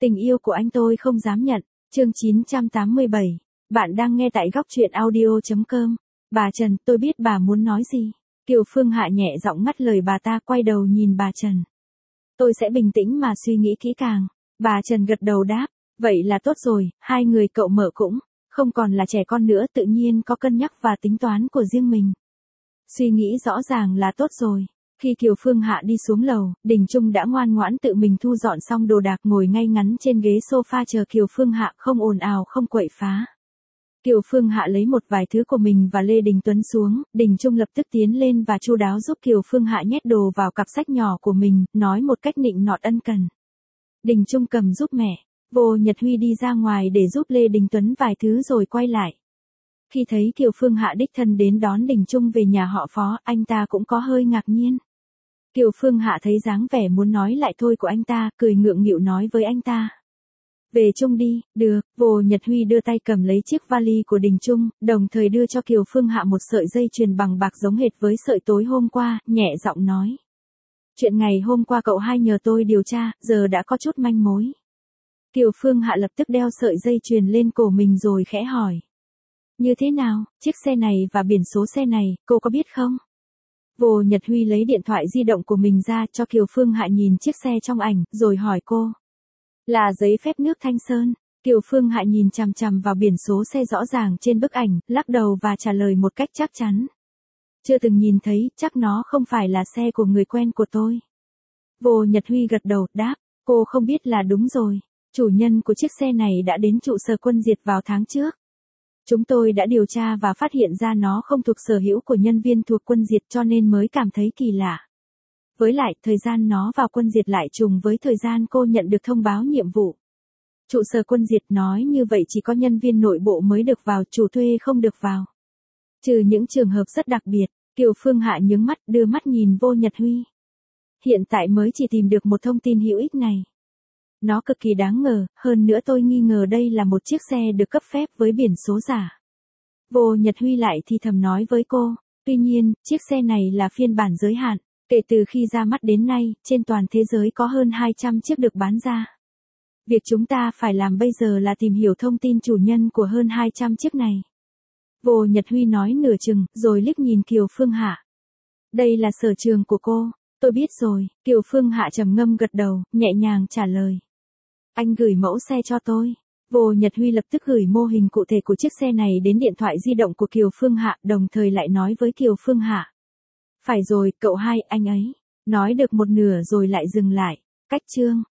Tình yêu của anh tôi không dám nhận. Chương 987. Bạn đang nghe tại góc truyện audio.com. Bà Trần, tôi biết bà muốn nói gì. Kiều Phương Hạ nhẹ giọng ngắt lời bà ta, quay đầu nhìn bà Trần. Tôi sẽ bình tĩnh mà suy nghĩ kỹ càng. Bà Trần gật đầu đáp. Vậy là tốt rồi, hai người cậu mở cũng không còn là trẻ con nữa, tự nhiên có cân nhắc và tính toán của riêng mình. Suy nghĩ rõ ràng là tốt rồi. Khi Kiều Phương Hạ đi xuống lầu, Đình Trung đã ngoan ngoãn tự mình thu dọn xong đồ đạc, ngồi ngay ngắn trên ghế sofa chờ Kiều Phương Hạ, không ồn ào không quậy phá. Kiều Phương Hạ lấy một vài thứ của mình và Lê Đình Tuấn xuống, Đình Trung lập tức tiến lên và chu đáo giúp Kiều Phương Hạ nhét đồ vào cặp sách nhỏ của mình, nói một cách nịnh nọt ân cần. Đình Trung cầm giúp mẹ. Vô Nhật Huy đi ra ngoài để giúp Lê Đình Tuấn vài thứ rồi quay lại. Khi thấy Kiều Phương Hạ đích thân đến đón Đình Trung về nhà họ Phó, anh ta cũng có hơi ngạc nhiên. Kiều Phương Hạ thấy dáng vẻ muốn nói lại thôi của anh ta, cười ngượng nghịu nói với anh ta. Về chung đi, được. Vô Nhật Huy đưa tay cầm lấy chiếc vali của Đình Trung, đồng thời đưa cho Kiều Phương Hạ một sợi dây chuyền bằng bạc giống hệt với sợi tối hôm qua, nhẹ giọng nói. Chuyện ngày hôm qua cậu hai nhờ tôi điều tra, giờ đã có chút manh mối. Kiều Phương Hạ lập tức đeo sợi dây chuyền lên cổ mình rồi khẽ hỏi. Như thế nào, chiếc xe này và biển số xe này, cô có biết không? Vô Nhật Huy lấy điện thoại di động của mình ra cho Kiều Phương Hạ nhìn chiếc xe trong ảnh, rồi hỏi cô. Là giấy phép nước Thanh Sơn. Kiều Phương Hạ nhìn chằm chằm vào biển số xe rõ ràng trên bức ảnh, lắc đầu và trả lời một cách chắc chắn. Chưa từng nhìn thấy, chắc nó không phải là xe của người quen của tôi. Vô Nhật Huy gật đầu, đáp, cô không biết là đúng rồi. Chủ nhân của chiếc xe này đã đến trụ sở Quân Diệt vào tháng trước. Chúng tôi đã điều tra và phát hiện ra nó không thuộc sở hữu của nhân viên thuộc Quân Diệt, cho nên mới cảm thấy kỳ lạ. Với lại, thời gian nó vào Quân Diệt lại trùng với thời gian cô nhận được thông báo nhiệm vụ. Trụ sở Quân Diệt nói như vậy chỉ có nhân viên nội bộ mới được vào, chủ thuê không được vào. Trừ những trường hợp rất đặc biệt. Kiều Phương Hạ nhướng mắt, đưa mắt nhìn Vô Nhật Huy. Hiện tại mới chỉ tìm được một thông tin hữu ích này. Nó cực kỳ đáng ngờ, hơn nữa tôi nghi ngờ đây là một chiếc xe được cấp phép với biển số giả. Vô Nhật Huy lại thì thầm nói với cô, tuy nhiên, chiếc xe này là phiên bản giới hạn, kể từ khi ra mắt đến nay, trên toàn thế giới có hơn 200 chiếc được bán ra. Việc chúng ta phải làm bây giờ là tìm hiểu thông tin chủ nhân của hơn 200 chiếc này. Vô Nhật Huy nói nửa chừng, rồi liếc nhìn Kiều Phương Hạ. Đây là sở trường của cô, tôi biết rồi. Kiều Phương Hạ trầm ngâm gật đầu, nhẹ nhàng trả lời. Anh gửi mẫu xe cho tôi. Vô Nhật Huy lập tức gửi mô hình cụ thể của chiếc xe này đến điện thoại di động của Kiều Phương Hạ, đồng thời lại nói với Kiều Phương Hạ. Phải rồi, cậu hai, anh ấy. Nói được một nửa rồi lại dừng lại. Cách chương.